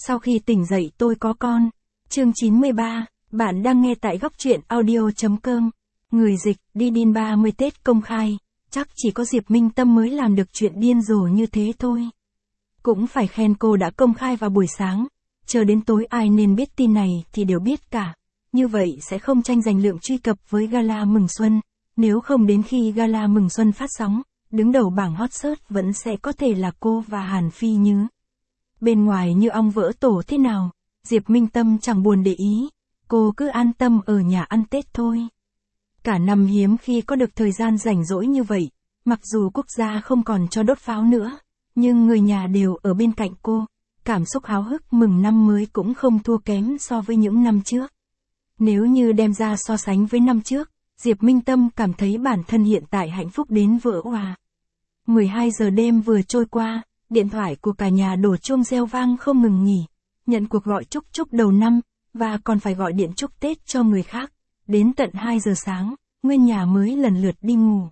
Sau khi tỉnh dậy tôi có con. Chương 93, bạn đang nghe tại góc truyện audio.com. Người dịch, đi điên 30 Tết công khai, chắc chỉ có Diệp Minh Tâm mới làm được chuyện điên rồ như thế thôi. Cũng phải khen cô đã công khai vào buổi sáng, chờ đến tối ai nên biết tin này thì đều biết cả. Như vậy sẽ không tranh giành lượng truy cập với gala mừng xuân, nếu không đến khi gala mừng xuân phát sóng, đứng đầu bảng hot search vẫn sẽ có thể là cô và Hàn Phi Nhứ. Bên ngoài như ong vỡ tổ thế nào, Diệp Minh Tâm chẳng buồn để ý, cô cứ an tâm ở nhà ăn Tết thôi. Cả năm hiếm khi có được thời gian rảnh rỗi như vậy, mặc dù quốc gia không còn cho đốt pháo nữa, nhưng người nhà đều ở bên cạnh cô, cảm xúc háo hức mừng năm mới cũng không thua kém so với những năm trước. Nếu như đem ra so sánh với năm trước, Diệp Minh Tâm cảm thấy bản thân hiện tại hạnh phúc đến vỡ òa. 12 giờ đêm vừa trôi qua, điện thoại của cả nhà đổ chuông reo vang không ngừng nghỉ, nhận cuộc gọi chúc đầu năm, và còn phải gọi điện chúc Tết cho người khác. Đến tận 2 giờ sáng, nguyên nhà mới lần lượt đi ngủ.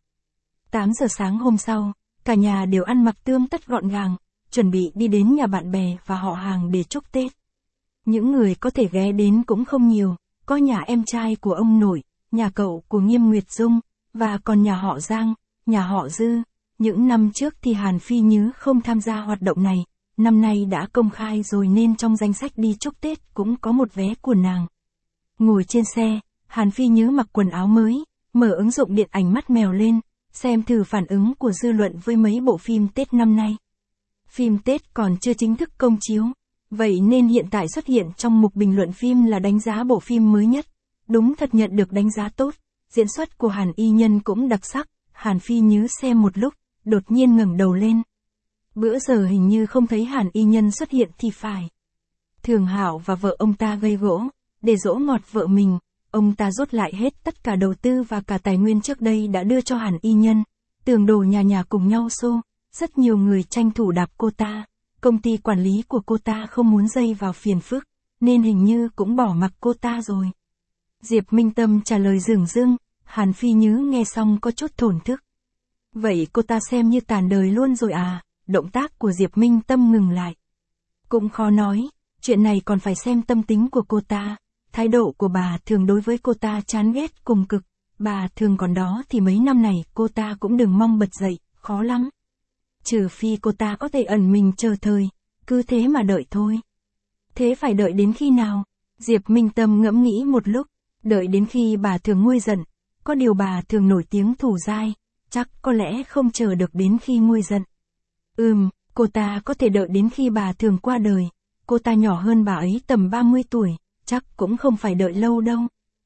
8 giờ sáng hôm sau, cả nhà đều ăn mặc tươm tất gọn gàng, chuẩn bị đi đến nhà bạn bè và họ hàng để chúc Tết. Những người có thể ghé đến cũng không nhiều, có nhà em trai của ông nội, nhà cậu của Nghiêm Nguyệt Dung, và còn nhà họ Giang, nhà họ Dư. Những năm trước thì Hàn Phi Nhứ không tham gia hoạt động này, năm nay đã công khai rồi nên trong danh sách đi chúc Tết cũng có một vé của nàng. Ngồi trên xe, Hàn Phi Nhứ mặc quần áo mới, mở ứng dụng điện ảnh mắt mèo lên, xem thử phản ứng của dư luận với mấy bộ phim Tết năm nay. Phim Tết còn chưa chính thức công chiếu, vậy nên hiện tại xuất hiện trong mục bình luận phim là đánh giá bộ phim mới nhất. Đúng thật nhận được đánh giá tốt, diễn xuất của Hàn Y Nhân cũng đặc sắc. Hàn Phi Nhứ xem một lúc, đột nhiên ngẩng đầu lên. Bữa giờ hình như không thấy Hàn Y Nhân xuất hiện thì phải. Thường Hạo và vợ ông ta gây gỗ, để dỗ ngọt vợ mình, ông ta rút lại hết tất cả đầu tư và cả tài nguyên trước đây đã đưa cho Hàn Y Nhân. Tường đồ nhà cùng nhau xô, rất nhiều người tranh thủ đạp cô ta. Công ty quản lý của cô ta không muốn dây vào phiền phức, nên hình như cũng bỏ mặc cô ta rồi. Diệp Minh Tâm trả lời dửng dưng, Hàn Phi Nhứ nghe xong có chút thổn thức. Vậy cô ta xem như tàn đời luôn rồi à? Động tác của Diệp Minh Tâm ngừng lại. Cũng khó nói, chuyện này còn phải xem tâm tính của cô ta. Thái độ của bà Thường đối với cô ta chán ghét cùng cực. Bà Thường còn đó thì mấy năm này cô ta cũng đừng mong bật dậy, khó lắm. Trừ phi cô ta có thể ẩn mình chờ thời, cứ thế mà đợi thôi. Thế phải đợi đến khi nào? Diệp Minh Tâm ngẫm nghĩ một lúc, đợi đến khi bà Thường nguôi giận. Có điều bà Thường nổi tiếng thủ dai, chắc có lẽ không chờ được đến khi nguôi giận. Cô ta có thể đợi đến khi bà Thường qua đời. Cô ta nhỏ hơn bà ấy tầm 30 tuổi, chắc cũng không phải đợi lâu đâu.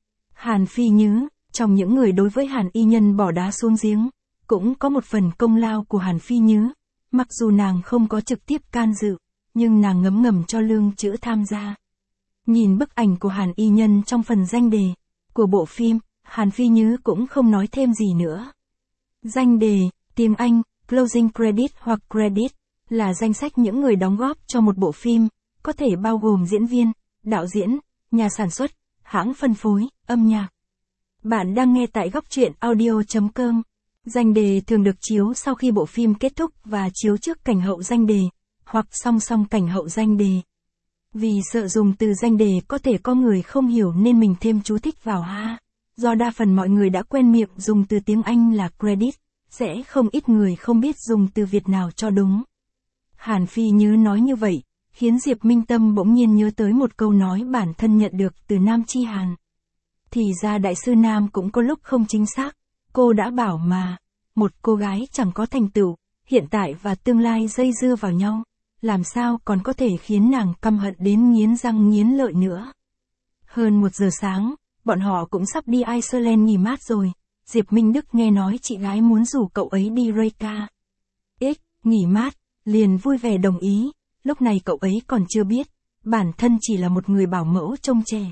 Hàn Phi Nhứ, trong những người đối với Hàn Y Nhân bỏ đá xuống giếng, cũng có một phần công lao của Hàn Phi Nhứ. Mặc dù nàng không có trực tiếp can dự, nhưng nàng ngấm ngầm cho lương chữ tham gia. Nhìn bức ảnh của Hàn Y Nhân trong phần danh đề của bộ phim, Hàn Phi Nhứ cũng không nói thêm gì nữa. Danh đề, tiếng Anh, closing credit hoặc credit, là danh sách những người đóng góp cho một bộ phim, có thể bao gồm diễn viên, đạo diễn, nhà sản xuất, hãng phân phối, âm nhạc. Bạn đang nghe tại góc truyện audio.com. Danh đề thường được chiếu sau khi bộ phim kết thúc và chiếu trước cảnh hậu danh đề, hoặc song song cảnh hậu danh đề. Vì sợ dùng từ danh đề có thể có người không hiểu nên mình thêm chú thích vào ha. Do đa phần mọi người đã quen miệng dùng từ tiếng Anh là credit, sẽ không ít người không biết dùng từ Việt nào cho đúng. Hàn Phi Nhứ nói như vậy, khiến Diệp Minh Tâm bỗng nhiên nhớ tới một câu nói bản thân nhận được từ Nam Chi Hàn. Thì ra đại sư Nam cũng có lúc không chính xác, cô đã bảo mà, một cô gái chẳng có thành tựu, hiện tại và tương lai dây dưa vào nhau, làm sao còn có thể khiến nàng căm hận đến nghiến răng nghiến lợi nữa. Hơn 1 giờ sáng, bọn họ cũng sắp đi Iceland nghỉ mát rồi. Diệp Minh Đức nghe nói chị gái muốn rủ cậu ấy đi Reykjavik, nghỉ mát, liền vui vẻ đồng ý. Lúc này cậu ấy còn chưa biết, bản thân chỉ là một người bảo mẫu trông trẻ.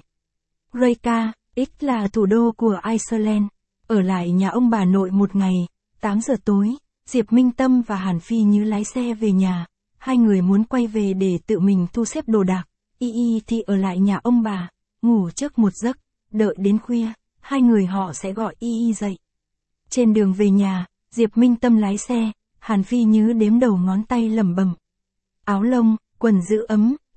Reykjavik là thủ đô của Iceland. Ở lại nhà ông bà nội một ngày, 8 giờ tối, Diệp Minh Tâm và Hàn Phi Nhứ lái xe về nhà. Hai người muốn quay về để tự mình thu xếp đồ đạc. Y thì ở lại nhà ông bà, ngủ trước một giấc, đợi đến khuya, hai người họ sẽ gọi Y dậy. Trên đường về nhà, Diệp Minh Tâm lái xe, Hàn Phi Nhứ đếm đầu ngón tay lẩm bẩm. Áo lông, quần giữ ấm,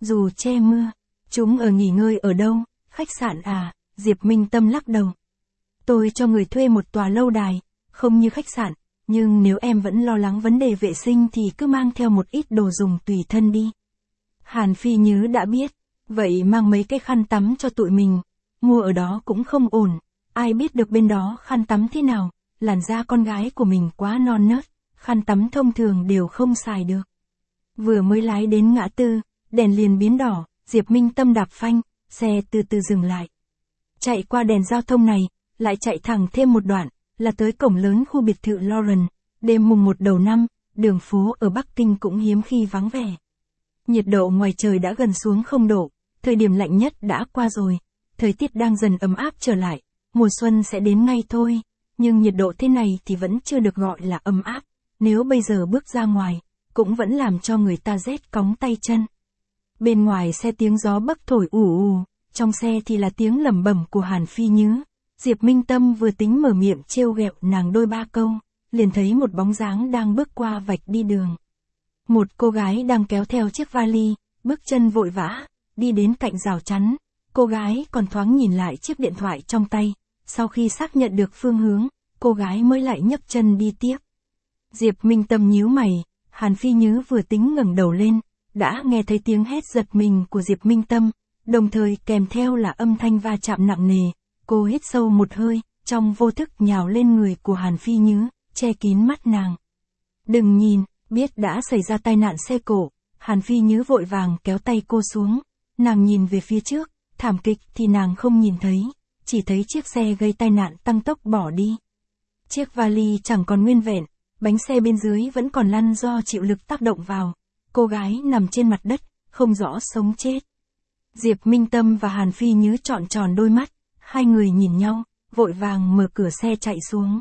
dù che mưa. Chúng ở nghỉ ngơi ở đâu? Khách sạn à? Diệp Minh Tâm lắc đầu. Tôi cho người thuê một tòa lâu đài, không như khách sạn, nhưng nếu em vẫn lo lắng vấn đề vệ sinh thì cứ mang theo một ít đồ dùng tùy thân đi. Hàn Phi Nhứ đã biết, vậy mang mấy cái khăn tắm cho tụi mình, mua ở đó cũng không ổn, ai biết được bên đó khăn tắm thế nào, làn da con gái của mình quá non nớt, khăn tắm thông thường đều không xài được. Vừa mới lái đến ngã tư, đèn liền biến đỏ, Diệp Minh Tâm đạp phanh, xe từ từ dừng lại. Chạy qua đèn giao thông này, lại chạy thẳng thêm một đoạn, là tới cổng lớn khu biệt thự Lauren. Đêm mùng 1 đầu năm, đường phố ở Bắc Kinh cũng hiếm khi vắng vẻ. Nhiệt độ ngoài trời đã gần xuống 0 độ, thời điểm lạnh nhất đã qua rồi, thời tiết đang dần ấm áp trở lại, mùa xuân sẽ đến ngay thôi, nhưng nhiệt độ thế này thì vẫn chưa được gọi là ấm áp, nếu bây giờ bước ra ngoài, cũng vẫn làm cho người ta rét cóng tay chân. Bên ngoài xe tiếng gió bấc thổi ù ù, trong xe thì là tiếng lẩm bẩm của Hàn Phi Nhứ. Diệp Minh Tâm vừa tính mở miệng trêu ghẹo nàng đôi ba câu, liền thấy một bóng dáng đang bước qua vạch đi đường. Một cô gái đang kéo theo chiếc vali, bước chân vội vã, đi đến cạnh rào chắn. Cô gái còn thoáng nhìn lại chiếc điện thoại trong tay, sau khi xác nhận được phương hướng, cô gái mới lại nhấc chân đi tiếp. Diệp Minh Tâm nhíu mày, Hàn Phi Nhứ vừa tính ngẩng đầu lên, đã nghe thấy tiếng hét giật mình của Diệp Minh Tâm, đồng thời kèm theo là âm thanh va chạm nặng nề. Cô hít sâu một hơi, trong vô thức nhào lên người của Hàn Phi Nhứ, che kín mắt nàng. Đừng nhìn, biết đã xảy ra tai nạn xe cộ, Hàn Phi Nhứ vội vàng kéo tay cô xuống, nàng nhìn về phía trước, thảm kịch thì nàng không nhìn thấy, chỉ thấy chiếc xe gây tai nạn tăng tốc bỏ đi. Chiếc vali chẳng còn nguyên vẹn, bánh xe bên dưới vẫn còn lăn do chịu lực tác động vào, cô gái nằm trên mặt đất, không rõ sống chết. Diệp Minh Tâm và Hàn Phi Nhứ trọn tròn đôi mắt, hai người nhìn nhau, vội vàng mở cửa xe chạy xuống.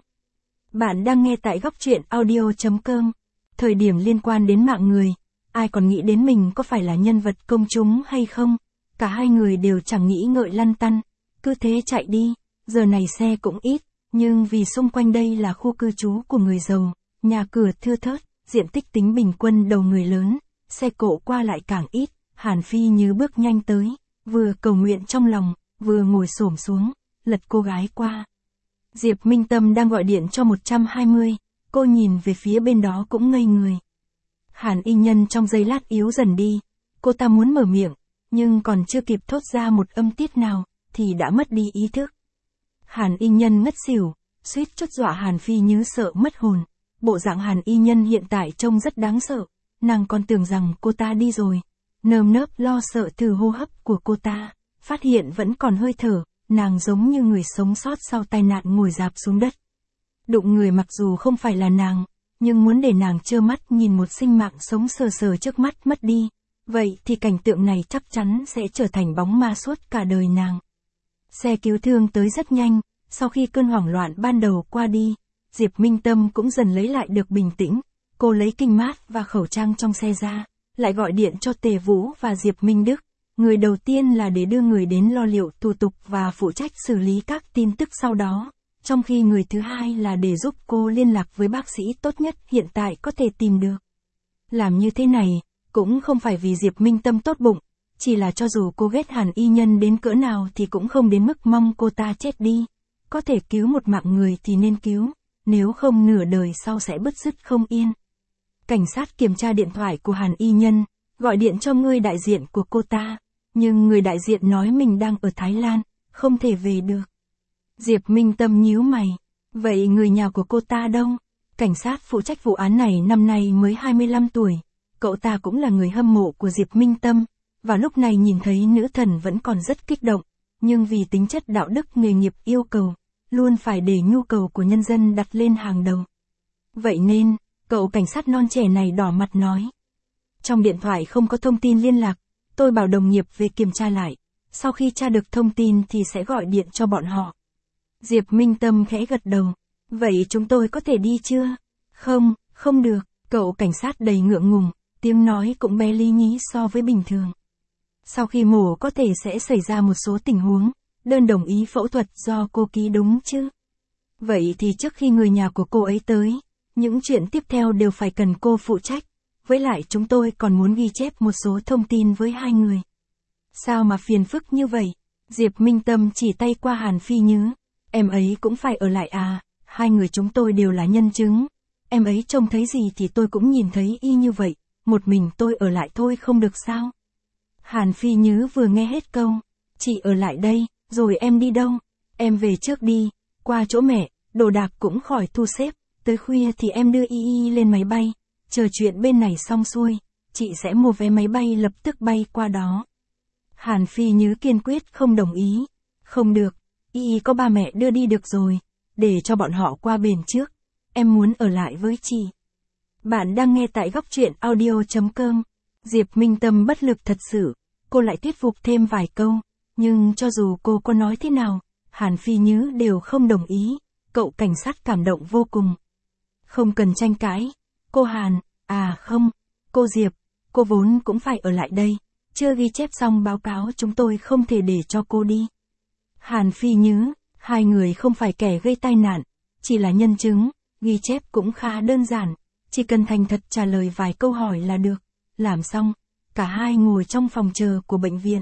Bạn đang nghe tại góc truyện audio.com. Thời điểm liên quan đến mạng người, ai còn nghĩ đến mình có phải là nhân vật công chúng hay không? Cả hai người đều chẳng nghĩ ngợi lăn tăn, cứ thế chạy đi, giờ này xe cũng ít, nhưng vì xung quanh đây là khu cư trú của người giàu, nhà cửa thưa thớt, diện tích tính bình quân đầu người lớn, xe cộ qua lại càng ít, Hàn Phi Nhứ bước nhanh tới, vừa cầu nguyện trong lòng, vừa ngồi xổm xuống, lật cô gái qua. Diệp Minh Tâm đang gọi điện cho 120, cô nhìn về phía bên đó cũng ngây người. Hàn Y Nhân trong giây lát yếu dần đi, cô ta muốn mở miệng, nhưng còn chưa kịp thốt ra một âm tiết nào, thì đã mất đi ý thức. Hàn Y Nhân ngất xỉu, suýt chút dọa Hàn Phi Nhứ sợ mất hồn. Bộ dạng Hàn Y Nhân hiện tại trông rất đáng sợ, nàng còn tưởng rằng cô ta đi rồi, nơm nớp lo sợ từ hô hấp của cô ta, phát hiện vẫn còn hơi thở, nàng giống như người sống sót sau tai nạn ngồi rạp xuống đất. Đụng người mặc dù không phải là nàng, nhưng muốn để nàng trơ mắt nhìn một sinh mạng sống sờ sờ trước mắt mất đi, vậy thì cảnh tượng này chắc chắn sẽ trở thành bóng ma suốt cả đời nàng. Xe cứu thương tới rất nhanh, sau khi cơn hoảng loạn ban đầu qua đi, Diệp Minh Tâm cũng dần lấy lại được bình tĩnh, cô lấy kinh mát và khẩu trang trong xe ra, lại gọi điện cho Tề Vũ và Diệp Minh Đức. Người đầu tiên là để đưa người đến lo liệu thủ tục và phụ trách xử lý các tin tức sau đó, trong khi người thứ hai là để giúp cô liên lạc với bác sĩ tốt nhất hiện tại có thể tìm được. Làm như thế này, cũng không phải vì Diệp Minh Tâm tốt bụng, chỉ là cho dù cô ghét Hàn Y Nhân đến cỡ nào thì cũng không đến mức mong cô ta chết đi. Có thể cứu một mạng người thì nên cứu, nếu không nửa đời sau sẽ bứt rứt không yên. Cảnh sát kiểm tra điện thoại của Hàn Y Nhân, gọi điện cho người đại diện của cô ta, nhưng người đại diện nói mình đang ở Thái Lan, không thể về được. Diệp Minh Tâm nhíu mày, vậy người nhà của cô ta đâu? Cảnh sát phụ trách vụ án này năm nay mới 25 tuổi, cậu ta cũng là người hâm mộ của Diệp Minh Tâm, và lúc này nhìn thấy nữ thần vẫn còn rất kích động, nhưng vì tính chất đạo đức nghề nghiệp yêu cầu, luôn phải để nhu cầu của nhân dân đặt lên hàng đầu. Vậy nên, cậu cảnh sát non trẻ này đỏ mặt nói. Trong điện thoại không có thông tin liên lạc, tôi bảo đồng nghiệp về kiểm tra lại, sau khi tra được thông tin thì sẽ gọi điện cho bọn họ. Diệp Minh Tâm khẽ gật đầu, vậy chúng tôi có thể đi chưa? Không, không được, cậu cảnh sát đầy ngượng ngùng, tiếng nói cũng bé lý nhí so với bình thường. Sau khi mổ có thể sẽ xảy ra một số tình huống, đơn đồng ý phẫu thuật do cô ký đúng chứ? Vậy thì trước khi người nhà của cô ấy tới, những chuyện tiếp theo đều phải cần cô phụ trách. với lại chúng tôi còn muốn ghi chép một số thông tin với hai người. Sao mà phiền phức như vậy? Diệp Minh Tâm chỉ tay qua Hàn Phi Nhứ. Em ấy cũng phải ở lại à, hai người chúng tôi đều là nhân chứng. Em ấy trông thấy gì thì tôi cũng nhìn thấy y như vậy, một mình tôi ở lại thôi không được sao? Hàn Phi Nhứ vừa nghe hết câu, chị ở lại đây, rồi em đi đâu? Em về trước đi, qua chỗ mẹ, đồ đạc cũng khỏi thu xếp, tới khuya thì em đưa y lên máy bay, chờ chuyện bên này xong xuôi, chị sẽ mua vé máy bay lập tức bay qua đó. Hàn Phi Nhứ kiên quyết không đồng ý. Không được, y có ba mẹ đưa đi được rồi, để cho bọn họ qua bển trước, em muốn ở lại với chị. Bạn đang nghe tại góc truyện audio.com. Diệp Minh Tâm bất lực thật sự, cô lại thuyết phục thêm vài câu, nhưng cho dù cô có nói thế nào, Hàn Phi Nhứ đều không đồng ý, cậu cảnh sát cảm động vô cùng. Không cần tranh cãi, cô Hàn, à không, cô Diệp, cô vốn cũng phải ở lại đây, chưa ghi chép xong báo cáo chúng tôi không thể để cho cô đi. Hàn Phi Nhứ, hai người không phải kẻ gây tai nạn, chỉ là nhân chứng, ghi chép cũng khá đơn giản, chỉ cần thành thật trả lời vài câu hỏi là được. Làm xong, cả hai ngồi trong phòng chờ của bệnh viện.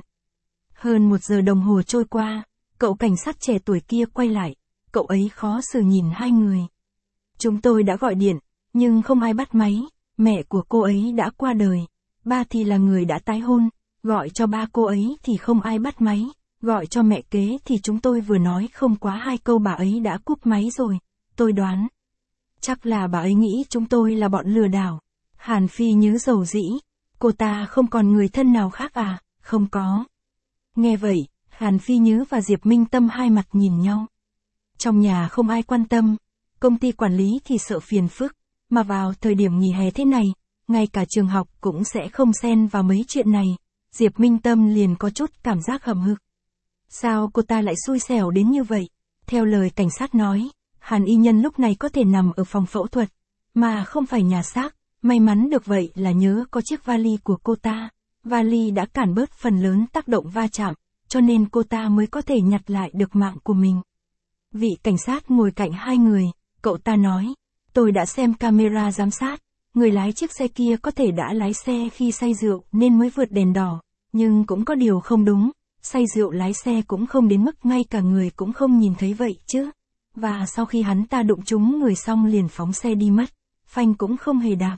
Hơn 1 giờ đồng hồ trôi qua, cậu cảnh sát trẻ tuổi kia quay lại, cậu ấy khó xử nhìn hai người. Chúng tôi đã gọi điện, nhưng không ai bắt máy, mẹ của cô ấy đã qua đời, ba thì là người đã tái hôn, gọi cho ba cô ấy thì không ai bắt máy, gọi cho mẹ kế thì chúng tôi vừa nói không quá 2 câu bà ấy đã cúp máy rồi, tôi đoán. Chắc là bà ấy nghĩ chúng tôi là bọn lừa đảo. Hàn Phi Nhứ dầu dĩ, cô ta không còn người thân nào khác à, không có. Nghe vậy, Hàn Phi Nhứ và Diệp Minh Tâm hai mặt nhìn nhau. Trong nhà không ai quan tâm, công ty quản lý thì sợ phiền phức, mà vào thời điểm nghỉ hè thế này, ngay cả trường học cũng sẽ không xen vào mấy chuyện này, Diệp Minh Tâm liền có chút cảm giác hậm hực. Sao cô ta lại xui xẻo đến như vậy? Theo lời cảnh sát nói, Hàn y nhân lúc này có thể nằm ở phòng phẫu thuật, mà không phải nhà xác. May mắn được vậy là nhớ có chiếc vali của cô ta, vali đã cản bớt phần lớn tác động va chạm, cho nên cô ta mới có thể nhặt lại được mạng của mình. Vị cảnh sát ngồi cạnh hai người, cậu ta nói, tôi đã xem camera giám sát, người lái chiếc xe kia có thể đã lái xe khi say rượu nên mới vượt đèn đỏ, nhưng cũng có điều không đúng, say rượu lái xe cũng không đến mức ngay cả người cũng không nhìn thấy vậy chứ. Và sau khi hắn ta đụng trúng người xong liền phóng xe đi mất, phanh cũng không hề đạp.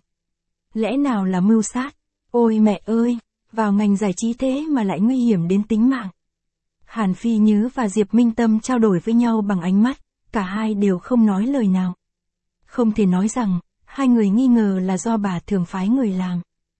Lẽ nào là mưu sát? Ôi mẹ ơi, vào ngành giải trí thế mà lại nguy hiểm đến tính mạng. Hàn Phi Nhứ và Diệp Minh Tâm trao đổi với nhau bằng ánh mắt, cả hai đều không nói lời nào. Không thể nói rằng, hai người nghi ngờ là do bà thường phái người làm.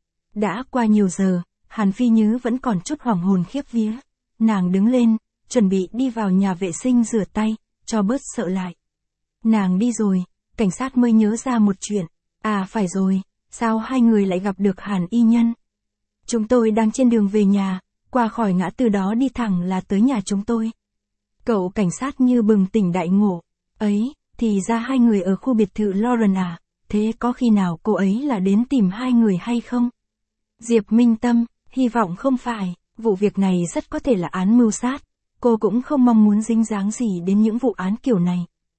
Đã qua nhiều giờ, Hàn Phi Nhứ vẫn còn chút hoảng hồn khiếp vía. Nàng đứng lên, chuẩn bị đi vào nhà vệ sinh rửa tay, cho bớt sợ lại. Nàng đi rồi, cảnh sát mới nhớ ra một chuyện. À phải rồi, sao hai người lại gặp được Hàn y nhân? Chúng tôi đang trên đường về nhà, qua khỏi ngã tư đó đi thẳng là tới nhà chúng tôi. Cậu cảnh sát như bừng tỉnh đại ngộ. Ấy, thì ra hai người ở khu biệt thự Lauren à, thế có khi nào cô ấy là đến tìm hai người hay không? Diệp Minh Tâm, hy vọng không phải, vụ việc này rất có thể là án mưu sát, cô cũng không mong muốn dính dáng gì đến những vụ án kiểu này.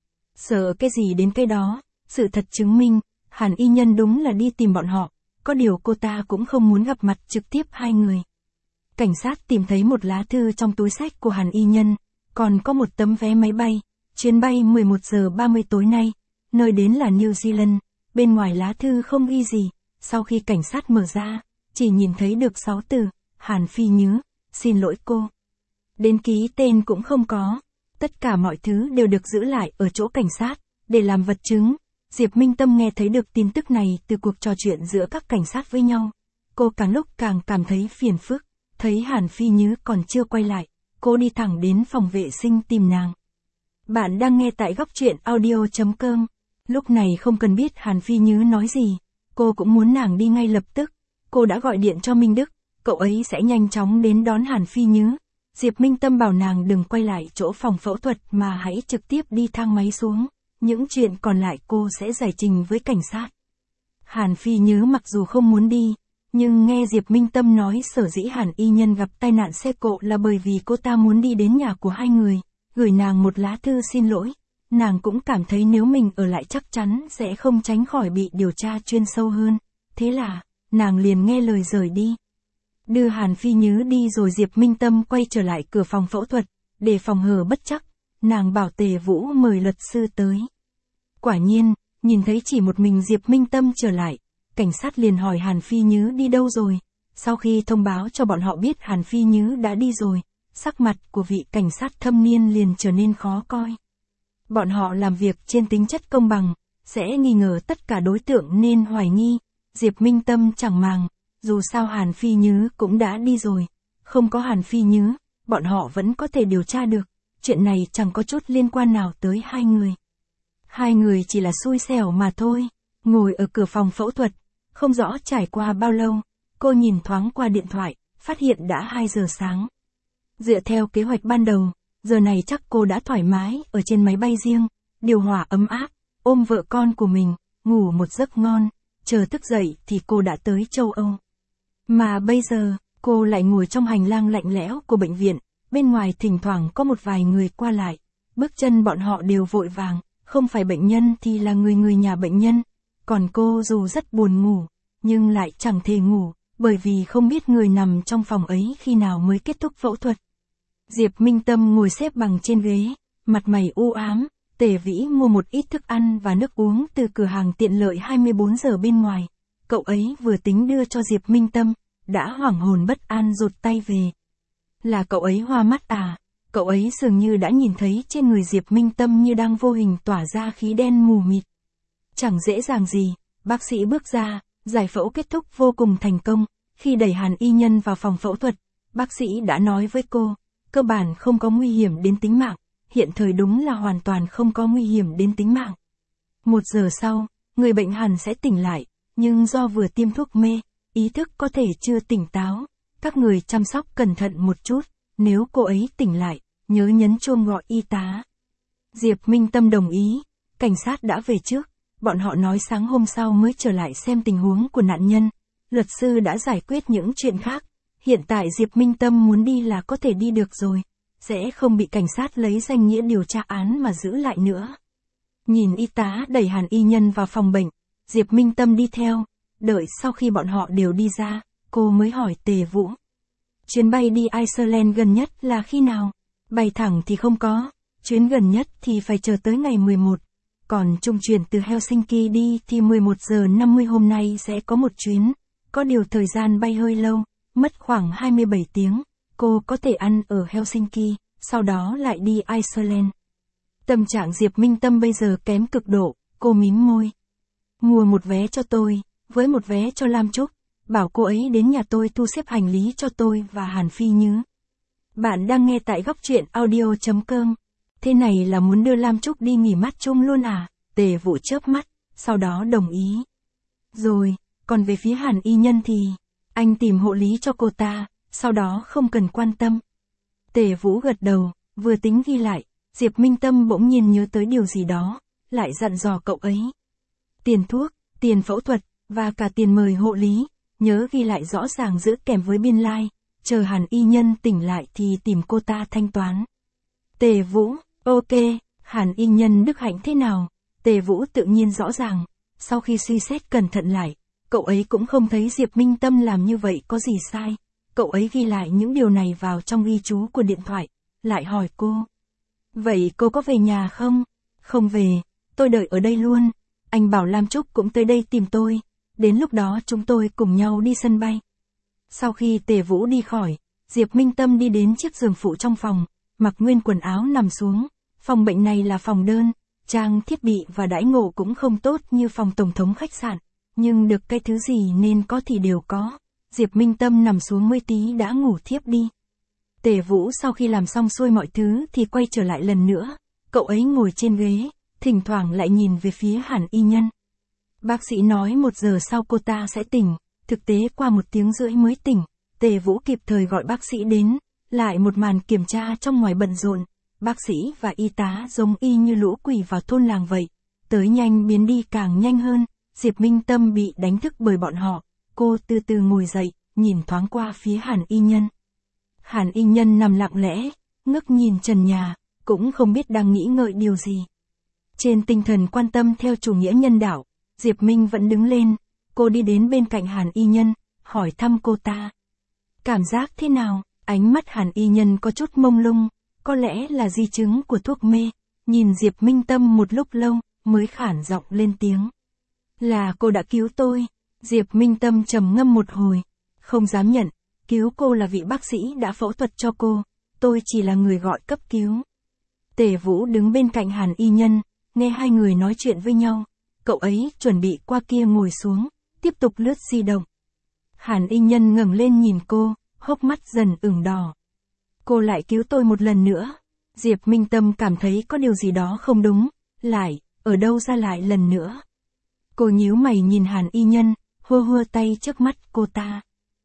Sợ cái gì đến cái đó, sự thật chứng minh, Hàn y nhân đúng là đi tìm bọn họ, có điều cô ta cũng không muốn gặp mặt trực tiếp hai người. Cảnh sát tìm thấy một lá thư trong túi xách của Hàn y nhân, còn có một tấm vé máy bay, chuyến bay 11 giờ 30 tối nay, nơi đến là New Zealand, bên ngoài lá thư không ghi gì, sau khi cảnh sát mở ra, chỉ nhìn thấy được 6 từ, Hàn Phi Nhứ, xin lỗi cô. Đến ký tên cũng không có, tất cả mọi thứ đều được giữ lại ở chỗ cảnh sát, để làm vật chứng. Diệp Minh Tâm nghe thấy được tin tức này từ cuộc trò chuyện giữa các cảnh sát với nhau. Cô càng lúc càng cảm thấy phiền phức, thấy Hàn Phi Nhứ còn chưa quay lại, cô đi thẳng đến phòng vệ sinh tìm nàng. Bạn đang nghe tại góc truyện audio.com. Lúc này không cần biết Hàn Phi Nhứ nói gì, cô cũng muốn nàng đi ngay lập tức. Cô đã gọi điện cho Minh Đức, cậu ấy sẽ nhanh chóng đến đón Hàn Phi Nhứ. Diệp Minh Tâm bảo nàng đừng quay lại chỗ phòng phẫu thuật mà hãy trực tiếp đi thang máy xuống. Những chuyện còn lại cô sẽ giải trình với cảnh sát. Hàn Phi Nhứ mặc dù không muốn đi, nhưng nghe Diệp Minh Tâm nói sở dĩ Hàn y nhân gặp tai nạn xe cộ là bởi vì cô ta muốn đi đến nhà của hai người, gửi nàng một lá thư xin lỗi. Nàng cũng cảm thấy nếu mình ở lại chắc chắn sẽ không tránh khỏi bị điều tra chuyên sâu hơn. Thế là, nàng liền nghe lời rời đi. Đưa Hàn Phi Nhứ đi rồi Diệp Minh Tâm quay trở lại cửa phòng phẫu thuật, để phòng hờ bất trắc, nàng bảo Tề Vũ mời luật sư tới. Quả nhiên, nhìn thấy chỉ một mình Diệp Minh Tâm trở lại, cảnh sát liền hỏi Hàn Phi Nhứ đi đâu rồi. Sau khi thông báo cho bọn họ biết Hàn Phi Nhứ đã đi rồi, sắc mặt của vị cảnh sát thâm niên liền trở nên khó coi. Bọn họ làm việc trên tính chất công bằng, sẽ nghi ngờ tất cả đối tượng nên hoài nghi. Diệp Minh Tâm chẳng màng, dù sao Hàn Phi Nhứ cũng đã đi rồi, không có Hàn Phi Nhứ, bọn họ vẫn có thể điều tra được, chuyện này chẳng có chút liên quan nào tới hai người. Hai người chỉ là xui xẻo mà thôi. Ngồi ở cửa phòng phẫu thuật, không rõ trải qua bao lâu, cô nhìn thoáng qua điện thoại, phát hiện đã 2 giờ sáng. Dựa theo kế hoạch ban đầu, giờ này chắc cô đã thoải mái ở trên máy bay riêng, điều hòa ấm áp, ôm vợ con của mình, ngủ một giấc ngon, chờ thức dậy thì cô đã tới châu Âu. Mà bây giờ, cô lại ngồi trong hành lang lạnh lẽo của bệnh viện, bên ngoài thỉnh thoảng có một vài người qua lại, bước chân bọn họ đều vội vàng, không phải bệnh nhân thì là người nhà bệnh nhân. Còn cô dù rất buồn ngủ, nhưng lại chẳng thể ngủ, bởi vì không biết người nằm trong phòng ấy khi nào mới kết thúc phẫu thuật. Diệp Minh Tâm ngồi xếp bằng trên ghế, mặt mày u ám, Tề Vĩ mua một ít thức ăn và nước uống từ cửa hàng tiện lợi 24 giờ bên ngoài. Cậu ấy vừa tính đưa cho Diệp Minh Tâm, đã hoảng hồn bất an rụt tay về. Là cậu ấy hoa mắt à? Cậu ấy dường như đã nhìn thấy trên người Diệp Minh Tâm như đang vô hình tỏa ra khí đen mù mịt. Chẳng dễ dàng gì, bác sĩ bước ra, giải phẫu kết thúc vô cùng thành công. Khi đẩy Hàn y nhân vào phòng phẫu thuật, bác sĩ đã nói với cô, cơ bản không có nguy hiểm đến tính mạng, hiện thời đúng là hoàn toàn không có nguy hiểm đến tính mạng. 1 giờ sau, người bệnh Hàn sẽ tỉnh lại, nhưng do vừa tiêm thuốc mê, ý thức có thể chưa tỉnh táo. Các người chăm sóc cẩn thận một chút, nếu cô ấy tỉnh lại, nhớ nhấn chuông gọi y tá. Diệp Minh Tâm đồng ý, cảnh sát đã về trước, bọn họ nói sáng hôm sau mới trở lại xem tình huống của nạn nhân. Luật sư đã giải quyết những chuyện khác, hiện tại Diệp Minh Tâm muốn đi là có thể đi được rồi, sẽ không bị cảnh sát lấy danh nghĩa điều tra án mà giữ lại nữa. Nhìn y tá đẩy Hàn y nhân vào phòng bệnh, Diệp Minh Tâm đi theo, đợi sau khi bọn họ đều đi ra, cô mới hỏi Tề Vũ. Chuyến bay đi Iceland gần nhất là khi nào? Bay thẳng thì không có, chuyến gần nhất thì phải chờ tới ngày 11. Còn trung chuyển từ Helsinki đi thì 11 giờ 50 hôm nay sẽ có một chuyến, có điều thời gian bay hơi lâu, mất khoảng 27 tiếng, cô có thể ăn ở Helsinki, sau đó lại đi Iceland. Tâm trạng Diệp Minh Tâm bây giờ kém cực độ, cô mím môi. Mua một vé cho tôi, với một vé cho Lam Trúc, bảo cô ấy đến nhà tôi thu xếp hành lý cho tôi và Hàn Phi Nhứ. Bạn đang nghe tại góc truyện audio.com. Thế này là muốn đưa Lam Trúc đi nghỉ mát chung luôn à? Tề Vũ chớp mắt, sau đó đồng ý. Rồi, còn về phía Hàn y nhân thì, anh tìm hộ lý cho cô ta, sau đó không cần quan tâm. Tề Vũ gật đầu, vừa tính ghi lại, Diệp Minh Tâm bỗng nhiên nhớ tới điều gì đó, lại dặn dò cậu ấy. Tiền thuốc, tiền phẫu thuật, và cả tiền mời hộ lý, nhớ ghi lại rõ ràng giữ kèm với biên lai, chờ Hàn y nhân tỉnh lại thì tìm cô ta thanh toán. Tề Vũ, ok, Hàn y nhân đức hạnh thế nào? Tề Vũ tự nhiên rõ ràng, sau khi suy xét cẩn thận lại, cậu ấy cũng không thấy Diệp Minh Tâm làm như vậy có gì sai. Cậu ấy ghi lại những điều này vào trong ghi chú của điện thoại, lại hỏi cô. Vậy cô có về nhà không? Không về, tôi đợi ở đây luôn. Anh bảo Lam Trúc cũng tới đây tìm tôi, đến lúc đó chúng tôi cùng nhau đi sân bay. Sau khi Tề Vũ đi khỏi, Diệp Minh Tâm đi đến chiếc giường phụ trong phòng, mặc nguyên quần áo nằm xuống. Phòng bệnh này là phòng đơn, trang thiết bị và đãi ngộ cũng không tốt như phòng tổng thống khách sạn, nhưng được cái thứ gì nên có thì đều có. Diệp Minh Tâm nằm xuống mới tí đã ngủ thiếp đi. Tề Vũ sau khi làm xong xuôi mọi thứ thì quay trở lại lần nữa, cậu ấy ngồi trên ghế, thỉnh thoảng lại nhìn về phía Hàn y nhân. Bác sĩ nói 1 giờ sau cô ta sẽ tỉnh, thực tế qua 1 tiếng rưỡi mới tỉnh. Tề Vũ kịp thời gọi bác sĩ đến, lại một màn kiểm tra trong ngoài bận rộn. Bác sĩ và y tá giống y như lũ quỷ vào thôn làng vậy, tới nhanh biến đi càng nhanh hơn. Diệp Minh Tâm bị đánh thức bởi bọn họ, cô từ từ ngồi dậy, nhìn thoáng qua phía Hàn y nhân. Hàn y nhân nằm lặng lẽ, ngước nhìn trần nhà, cũng không biết đang nghĩ ngợi điều gì. Trên tinh thần quan tâm theo chủ nghĩa nhân đạo, Diệp Minh vẫn đứng lên, cô đi đến bên cạnh Hàn Y Nhân, hỏi thăm cô ta. Cảm giác thế nào? Ánh mắt Hàn Y Nhân có chút mông lung, có lẽ là di chứng của thuốc mê, nhìn Diệp Minh Tâm một lúc lâu, mới khản giọng lên tiếng. Là cô đã cứu tôi. Diệp Minh Tâm trầm ngâm một hồi, không dám nhận, cứu cô là vị bác sĩ đã phẫu thuật cho cô, tôi chỉ là người gọi cấp cứu. Tề Vũ đứng bên cạnh Hàn Y Nhân, nghe hai người nói chuyện với nhau, cậu ấy chuẩn bị qua kia ngồi xuống, tiếp tục lướt di động. Hàn Y Nhân ngẩng lên nhìn cô, hốc mắt dần ửng đỏ. Cô lại cứu tôi một lần nữa. Diệp Minh Tâm cảm thấy có điều gì đó không đúng, ở đâu ra lại lần nữa. Cô nhíu mày nhìn Hàn Y Nhân, hua tay trước mắt cô ta.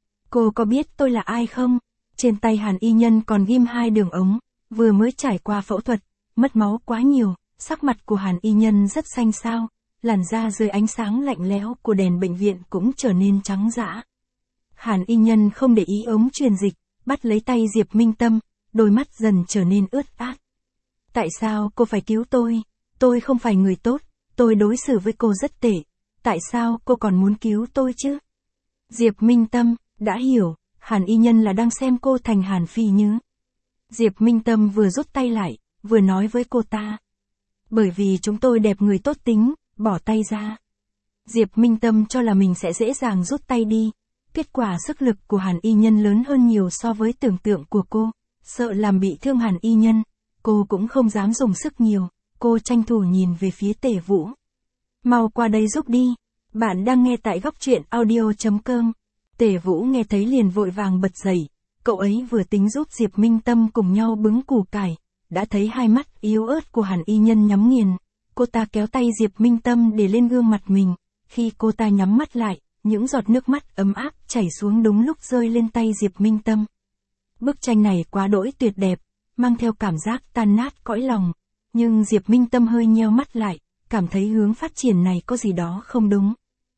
Cô có biết tôi là ai không? Trên tay Hàn Y Nhân còn ghim 2 đường ống, vừa mới trải qua phẫu thuật, mất máu quá nhiều, sắc mặt của Hàn Y Nhân rất xanh xao, làn da dưới ánh sáng lạnh lẽo của đèn bệnh viện cũng trở nên trắng dã. Hàn Y Nhân không để ý ống truyền dịch, bắt lấy tay Diệp Minh Tâm, đôi mắt dần trở nên ướt át. Tại sao cô phải cứu tôi? Tôi không phải người tốt, tôi đối xử với cô rất tệ. Tại sao cô còn muốn cứu tôi chứ? Diệp Minh Tâm, đã hiểu, Hàn Y Nhân là đang xem cô thành Hàn Phi Như. Diệp Minh Tâm vừa rút tay lại, vừa nói với cô ta. Bởi vì chúng tôi đẹp người tốt tính, bỏ tay ra. Diệp Minh Tâm cho là mình sẽ dễ dàng rút tay đi. Kết quả sức lực của Hàn Y Nhân lớn hơn nhiều so với tưởng tượng của cô. Sợ làm bị thương Hàn Y Nhân, cô cũng không dám dùng sức nhiều. Cô tranh thủ nhìn về phía Tề Vũ. Mau qua đây giúp đi. Bạn đang nghe tại góc truyện audio.com. Tề Vũ nghe thấy liền vội vàng bật dậy. Cậu ấy vừa tính giúp Diệp Minh Tâm cùng nhau bứng củ cải, đã thấy hai mắt yếu ớt của Hàn Y Nhân nhắm nghiền. Cô ta kéo tay Diệp Minh Tâm để lên gương mặt mình. Khi cô ta nhắm mắt lại, những giọt nước mắt ấm áp chảy xuống đúng lúc rơi lên tay Diệp Minh Tâm. Bức tranh này quá đỗi tuyệt đẹp, mang theo cảm giác tan nát cõi lòng. Nhưng Diệp Minh Tâm hơi nheo mắt lại, cảm thấy hướng phát triển này có gì đó không đúng.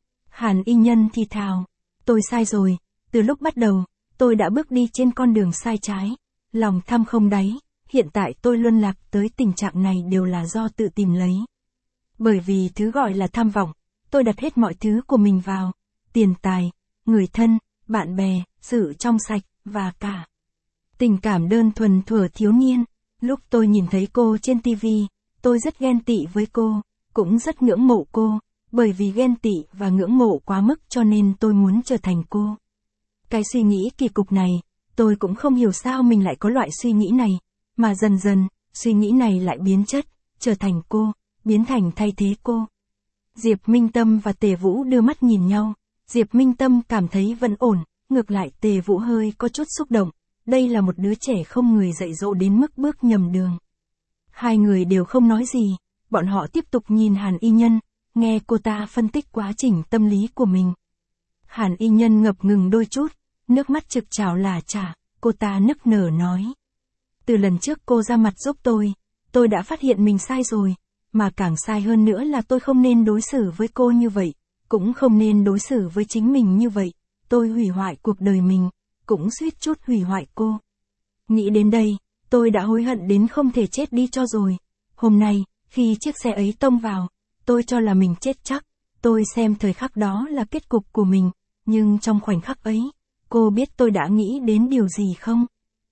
Hàn Y Nhân thì thào, tôi sai rồi, từ lúc bắt đầu, tôi đã bước đi trên con đường sai trái, lòng tham không đáy, hiện tại tôi luân lạc tới tình trạng này đều là do tự tìm lấy. Bởi vì thứ gọi là tham vọng, tôi đặt hết mọi thứ của mình vào, tiền tài, người thân, bạn bè, sự trong sạch, và cả tình cảm đơn thuần thuở thiếu niên. Lúc tôi nhìn thấy cô trên TV, tôi rất ghen tị với cô, cũng rất ngưỡng mộ cô, bởi vì ghen tị và ngưỡng mộ quá mức cho nên tôi muốn trở thành cô. Cái suy nghĩ kỳ cục này, tôi cũng không hiểu sao mình lại có loại suy nghĩ này, mà dần dần, suy nghĩ này lại biến chất, trở thành cô, biến thành thay thế cô. Diệp Minh Tâm và Tề Vũ đưa mắt nhìn nhau, Diệp Minh Tâm cảm thấy vẫn ổn, ngược lại Tề Vũ hơi có chút xúc động, đây là một đứa trẻ không người dạy dỗ đến mức bước nhầm đường. Hai người đều không nói gì, bọn họ tiếp tục nhìn Hàn Y Nhân, nghe cô ta phân tích quá trình tâm lý của mình. Hàn Y Nhân ngập ngừng đôi chút, nước mắt trực trào lả chả, cô ta nức nở nói. Từ lần trước cô ra mặt giúp tôi đã phát hiện mình sai rồi, mà càng sai hơn nữa là tôi không nên đối xử với cô như vậy, cũng không nên đối xử với chính mình như vậy, tôi hủy hoại cuộc đời mình, cũng suýt chút hủy hoại cô. Nghĩ đến đây, tôi đã hối hận đến không thể chết đi cho rồi. Hôm nay, khi chiếc xe ấy tông vào, tôi cho là mình chết chắc, tôi xem thời khắc đó là kết cục của mình, nhưng trong khoảnh khắc ấy, cô biết tôi đã nghĩ đến điều gì không?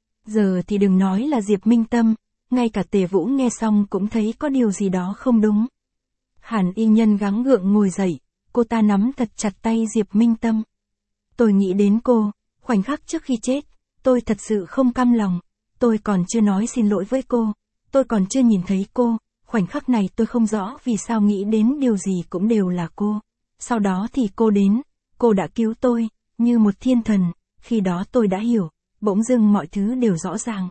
Giờ thì đừng nói là Diệp Minh Tâm, ngay cả Tề Vũ nghe xong cũng thấy có điều gì đó không đúng. Hàn Y Nhân gắng gượng ngồi dậy, cô ta nắm thật chặt tay Diệp Minh Tâm. Tôi nghĩ đến cô, khoảnh khắc trước khi chết, tôi thật sự không cam lòng, tôi còn chưa nói xin lỗi với cô, tôi còn chưa nhìn thấy cô, khoảnh khắc này tôi không rõ vì sao nghĩ đến điều gì cũng đều là cô. Sau đó thì cô đến, cô đã cứu tôi, như một thiên thần, khi đó tôi đã hiểu, bỗng dưng mọi thứ đều rõ ràng.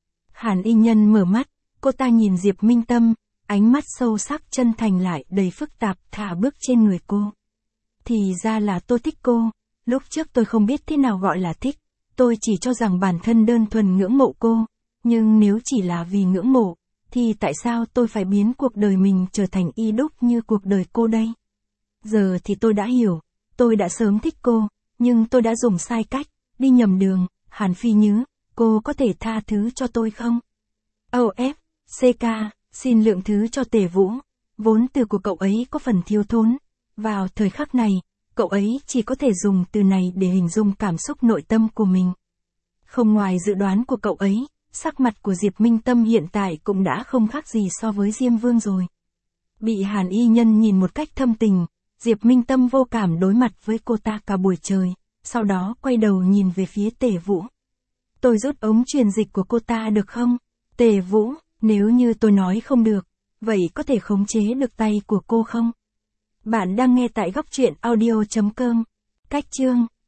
Hàn Y Nhân mở mắt, cô ta nhìn Diệp Minh Tâm, ánh mắt sâu sắc chân thành lại đầy phức tạp thả bước trên người cô. Thì ra là tôi thích cô, lúc trước tôi không biết thế nào gọi là thích, tôi chỉ cho rằng bản thân đơn thuần ngưỡng mộ cô, nhưng nếu chỉ là vì ngưỡng mộ, thì tại sao tôi phải biến cuộc đời mình trở thành y đúc như cuộc đời cô đây? Giờ thì tôi đã hiểu, tôi đã sớm thích cô, nhưng tôi đã dùng sai cách, đi nhầm đường. Hàn Phi Như, cô có thể tha thứ cho tôi không? OF, CK, xin lượng thứ cho Tề Vũ, vốn từ của cậu ấy có phần thiếu thốn. Vào thời khắc này, cậu ấy chỉ có thể dùng từ này để hình dung cảm xúc nội tâm của mình. Không ngoài dự đoán của cậu ấy, sắc mặt của Diệp Minh Tâm hiện tại cũng đã không khác gì so với Diêm Vương rồi. Bị Hàn Y Nhân nhìn một cách thâm tình, Diệp Minh Tâm vô cảm đối mặt với cô ta cả buổi trời, sau đó quay đầu nhìn về phía Tề Vũ. Tôi rút ống truyền dịch của cô ta được không? Tề Vũ, nếu như tôi nói không được, vậy có thể khống chế được tay của cô không? Bạn đang nghe tại góc truyện audio.com. Cách chương